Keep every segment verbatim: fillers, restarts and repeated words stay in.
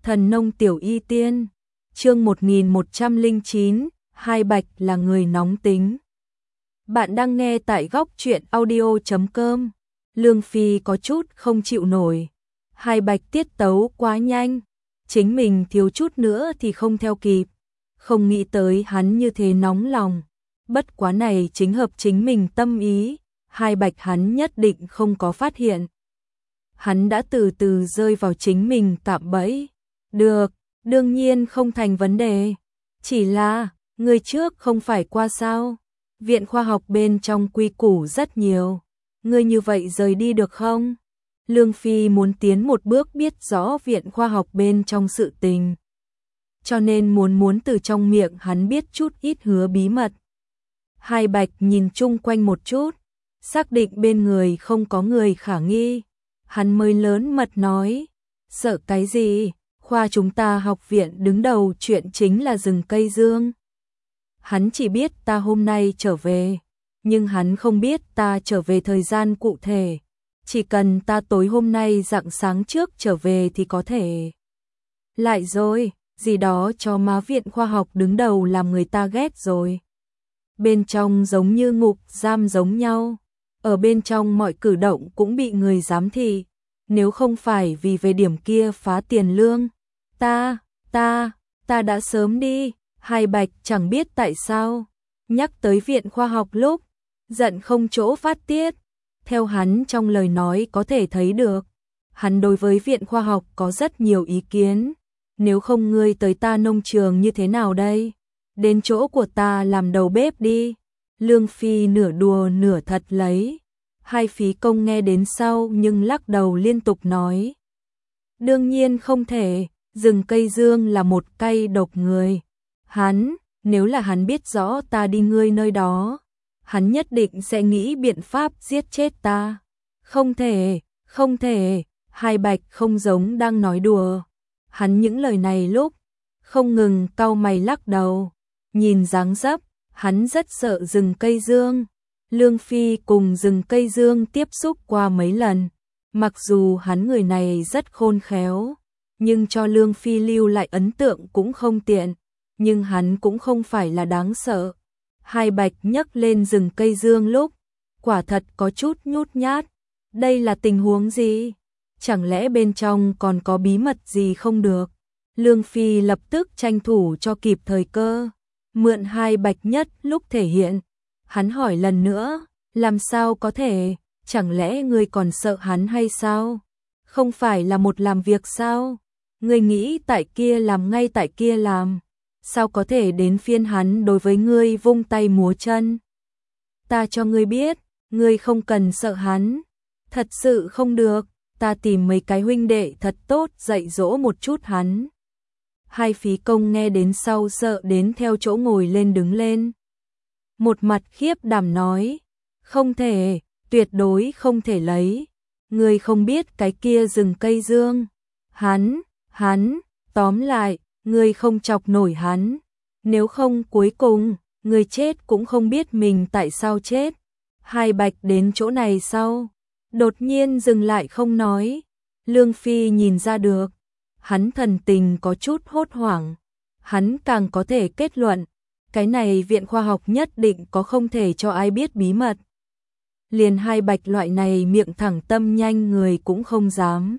Thần nông tiểu y tiên, chương một nghìn một trăm lẻ chín, Hai Bạch là người nóng tính. Bạn đang nghe tại góc truyện audio chấm com. Lương Phi có chút không chịu nổi. Hai Bạch tiết tấu quá nhanh, chính mình thiếu chút nữa thì không theo kịp. Không nghĩ tới hắn như thế nóng lòng. Bất quá này chính hợp chính mình tâm ý, Hai Bạch hắn nhất định không có phát hiện. Hắn đã từ từ rơi vào chính mình cạm bẫy. Được, đương nhiên không thành vấn đề. Chỉ là, người trước không phải qua sao? Viện khoa học bên trong quy củ rất nhiều. Ngươi như vậy rời đi được không? Lương Phi muốn tiến một bước biết rõ viện khoa học bên trong sự tình. Cho nên muốn muốn từ trong miệng hắn biết chút ít hứa bí mật. Hai Bạch nhìn chung quanh một chút, xác định bên người không có người khả nghi. Hắn mới lớn mật nói, sợ cái gì? Khoa chúng ta học viện đứng đầu chuyện chính là rừng cây dương. Hắn chỉ biết ta hôm nay trở về, nhưng hắn không biết ta trở về thời gian cụ thể. Chỉ cần ta tối hôm nay rạng sáng trước trở về thì có thể. Lại rồi, gì đó cho má viện khoa học đứng đầu làm người ta ghét rồi. Bên trong giống như ngục giam giống nhau, ở bên trong mọi cử động cũng bị người giám thị. Nếu không phải vì về điểm kia phá tiền lương, ta, ta, ta đã sớm đi. Hai Bạch chẳng biết tại sao, nhắc tới viện khoa học lúc, giận không chỗ phát tiết. Theo hắn trong lời nói có thể thấy được, hắn đối với viện khoa học có rất nhiều ý kiến. Nếu không ngươi tới ta nông trường như thế nào đây? Đến chỗ của ta làm đầu bếp đi. Lương Phi nửa đùa nửa thật lấy. Hai Phí Công nghe đến sau nhưng lắc đầu liên tục nói. Đương nhiên không thể, rừng cây dương là một cây độc người. Hắn, nếu là hắn biết rõ ta đi ngươi nơi đó, hắn nhất định sẽ nghĩ biện pháp giết chết ta. Không thể, không thể, Hai Bạch không giống đang nói đùa. Hắn những lời này lúc, không ngừng cau mày lắc đầu. Nhìn dáng dấp, hắn rất sợ rừng cây dương. Lương Phi cùng rừng cây dương tiếp xúc qua mấy lần. Mặc dù hắn người này rất khôn khéo, nhưng cho Lương Phi lưu lại ấn tượng cũng không tiện. Nhưng hắn cũng không phải là đáng sợ. Hai Bạch nhấc lên rừng cây dương lúc, quả thật có chút nhút nhát. Đây là tình huống gì? Chẳng lẽ bên trong còn có bí mật gì không được? Lương Phi lập tức tranh thủ cho kịp thời cơ, mượn Hai Bạch nhất lúc thể hiện. Hắn hỏi lần nữa, làm sao có thể, chẳng lẽ ngươi còn sợ hắn hay sao? Không phải là một làm việc sao? Ngươi nghĩ tại kia làm ngay tại kia làm, sao có thể đến phiên hắn đối với ngươi vung tay múa chân? Ta cho ngươi biết, ngươi không cần sợ hắn. Thật sự không được, ta tìm mấy cái huynh đệ thật tốt dạy dỗ một chút hắn. Hai Phí Công nghe đến sau sợ đến theo chỗ ngồi lên đứng lên. Một mặt khiếp đảm nói, không thể, tuyệt đối không thể lấy. Ngươi không biết cái kia rừng cây dương. Hắn, hắn, tóm lại, ngươi không chọc nổi hắn. Nếu không cuối cùng, ngươi chết cũng không biết mình tại sao chết. Hai Bạch đến chỗ này sau, đột nhiên dừng lại không nói. Lương Phi nhìn ra được, hắn thần tình có chút hốt hoảng. Hắn càng có thể kết luận, cái này viện khoa học nhất định có không thể cho ai biết bí mật. Liền Hai Bạch loại này miệng thẳng tâm nhanh người cũng không dám.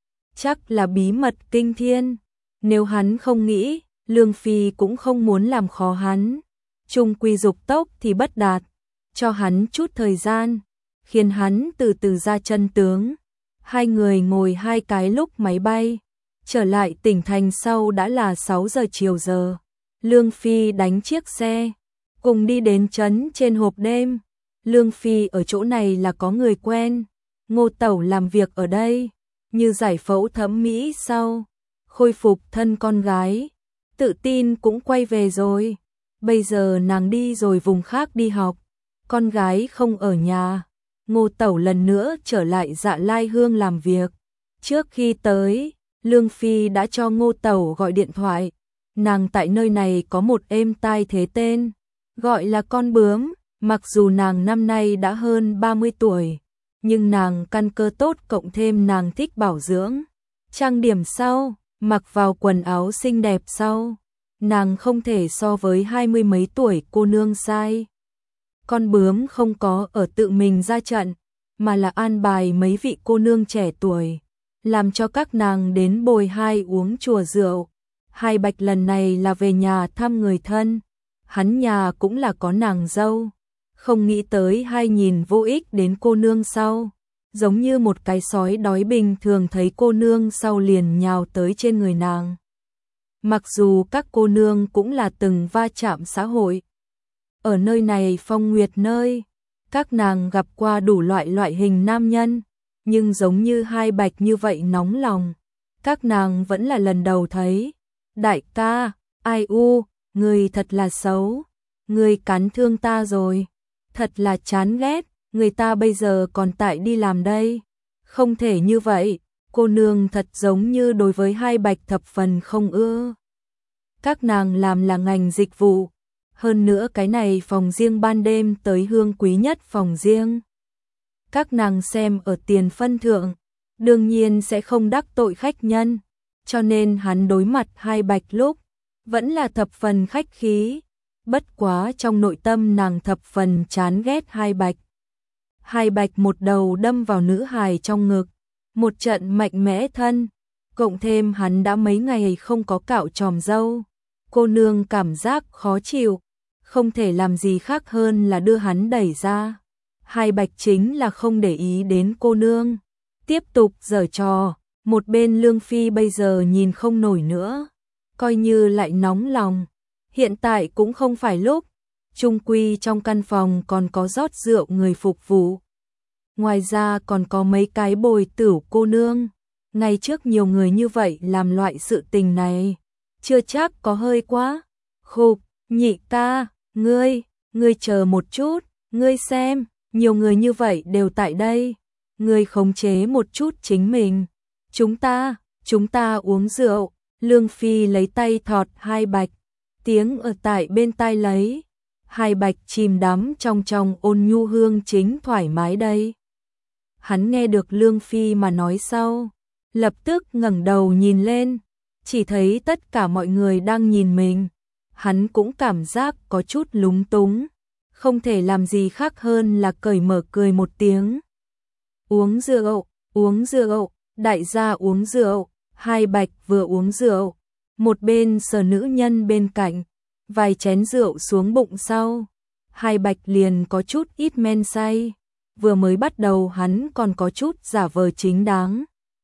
Chắc là bí mật kinh thiên. Nếu hắn không nghĩ, Lương Phi cũng không muốn làm khó hắn. Trung quy dục tốc thì bất đạt. Cho hắn chút thời gian, khiến hắn từ từ ra chân tướng. Hai người ngồi hai cái lúc máy bay. Trở lại tỉnh thành sau đã là sáu giờ chiều giờ. Lương Phi đánh chiếc xe, cùng đi đến trấn trên hộp đêm. Lương Phi ở chỗ này là có người quen. Ngô Tẩu làm việc ở đây, như giải phẫu thẩm mỹ sau, khôi phục thân con gái, tự tin cũng quay về rồi. Bây giờ nàng đi rồi vùng khác đi học, con gái không ở nhà. Ngô Tẩu lần nữa trở lại Dạ Lai Hương làm việc. Trước khi tới, Lương Phi đã cho Ngô Tẩu gọi điện thoại. Nàng tại nơi này có một êm tai thế tên, gọi là con bướm. Mặc dù nàng năm nay đã hơn ba mươi tuổi, nhưng nàng căn cơ tốt cộng thêm nàng thích bảo dưỡng. Trang điểm sau, mặc vào quần áo xinh đẹp sau, nàng không thể so với hai mươi mấy tuổi cô nương sai. Con bướm không có ở tự mình ra trận, mà là an bài mấy vị cô nương trẻ tuổi, làm cho các nàng đến bồi hai uống chùa rượu. Hai Bạch lần này là về nhà thăm người thân, hắn nhà cũng là có nàng dâu, không nghĩ tới hai nhìn vô ích đến cô nương sau, giống như một cái sói đói bình thường thấy cô nương sau liền nhào tới trên người nàng. Mặc dù các cô nương cũng là từng va chạm xã hội, ở nơi này phong nguyệt nơi, các nàng gặp qua đủ loại loại hình nam nhân, nhưng giống như Hai Bạch như vậy nóng lòng, các nàng vẫn là lần đầu thấy. Đại ca, ai u, người thật là xấu, người cắn thương ta rồi, thật là chán ghét, người ta bây giờ còn tại đi làm đây, không thể như vậy, cô nương thật giống như đối với Hai Bạch thập phần không ưa. Các nàng làm là ngành dịch vụ, hơn nữa cái này phòng riêng ban đêm tới hương quý nhất phòng riêng. Các nàng xem ở tiền phân thượng, đương nhiên sẽ không đắc tội khách nhân, cho nên hắn đối mặt Hai Bạch lúc, vẫn là thập phần khách khí, bất quá trong nội tâm nàng thập phần chán ghét Hai Bạch. Hai Bạch một đầu đâm vào nữ hài trong ngực, một trận mạnh mẽ thân, cộng thêm hắn đã mấy ngày không có cạo tròm râu, cô nương cảm giác khó chịu, không thể làm gì khác hơn là đưa hắn đẩy ra. Hai Bạch chính là không để ý đến cô nương, tiếp tục giở trò, một bên Lương Phi bây giờ nhìn không nổi nữa, coi như lại nóng lòng, hiện tại cũng không phải lúc, chung quy trong căn phòng còn có rót rượu người phục vụ. Ngoài ra còn có mấy cái bồi tửu cô nương, ngày trước nhiều người như vậy làm loại sự tình này, chưa chắc có hơi quá. Khục, nhị ca, ngươi, ngươi chờ một chút, ngươi xem, nhiều người như vậy đều tại đây, ngươi khống chế một chút chính mình. Chúng ta, chúng ta uống rượu, Lương Phi lấy tay thọt Hai Bạch, tiếng ở tại bên tai lấy, Hai Bạch chìm đắm trong trong ôn nhu hương chính thoải mái đây. Hắn nghe được Lương Phi mà nói sau, lập tức ngẩng đầu nhìn lên, chỉ thấy tất cả mọi người đang nhìn mình, hắn cũng cảm giác có chút lúng túng, không thể làm gì khác hơn là cởi mở cười một tiếng. Uống rượu, uống rượu, đại gia uống rượu, Hai Bạch vừa uống rượu, một bên sờ nữ nhân bên cạnh, vài chén rượu xuống bụng sau, Hai Bạch liền có chút ít men say, vừa mới bắt đầu hắn còn có chút giả vờ chính đáng.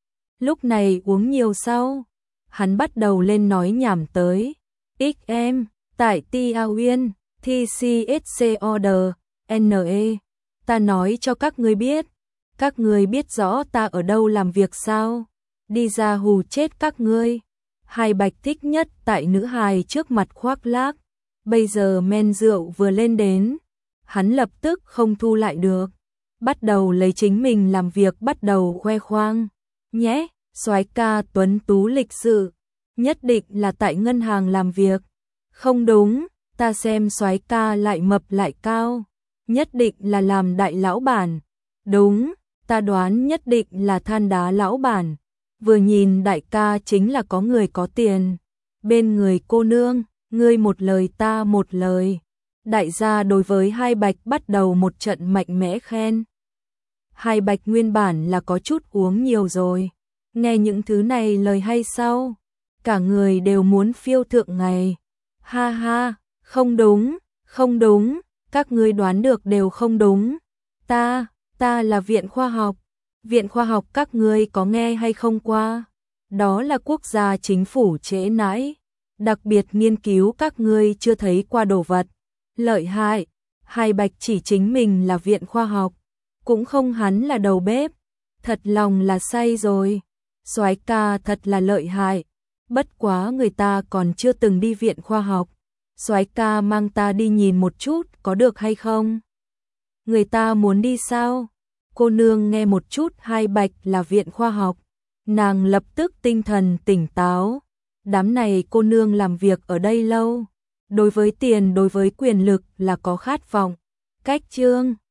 Lúc này uống nhiều sau, hắn bắt đầu lên nói nhảm tới, X em, tại Tia Uyên, T C S C Order, N E, ta nói cho các ngươi biết, các ngươi biết rõ ta ở đâu làm việc sao, đi ra hù chết các ngươi. Hai Bạch thích nhất tại nữ hài trước mặt khoác lác, bây giờ men rượu vừa lên đến, hắn lập tức không thu lại được, bắt đầu lấy chính mình làm việc bắt đầu khoe khoang, nhé, soái ca tuấn tú lịch sự, nhất định là tại ngân hàng làm việc. Không đúng, ta xem soái ca lại mập lại cao, nhất định là làm đại lão bản. Đúng, ta đoán nhất định là than đá lão bản. Vừa nhìn đại ca chính là có người có tiền. Bên người cô nương, ngươi một lời ta một lời. Đại gia đối với Hai Bạch bắt đầu một trận mạnh mẽ khen. Hai Bạch nguyên bản là có chút uống nhiều rồi, nghe những thứ này lời hay sau, cả người đều muốn phiêu thượng ngày. Ha ha, không đúng, không đúng, các ngươi đoán được đều không đúng. Ta, ta là viện khoa học. Viện khoa học các ngươi có nghe hay không qua? Đó là quốc gia chính phủ trễ nãi, đặc biệt nghiên cứu các ngươi chưa thấy qua đồ vật. Lợi hại, Hai Bạch chỉ chính mình là viện khoa học, cũng không hắn là đầu bếp. Thật lòng là say rồi. Soái ca thật là lợi hại. Bất quá người ta còn chưa từng đi viện khoa học. Soái ca mang ta đi nhìn một chút có được hay không? Người ta muốn đi sao? Cô nương nghe một chút Hai Bạch là viện khoa học, nàng lập tức tinh thần tỉnh táo. Đám này cô nương làm việc ở đây lâu, đối với tiền đối với quyền lực là có khát vọng. Cách chương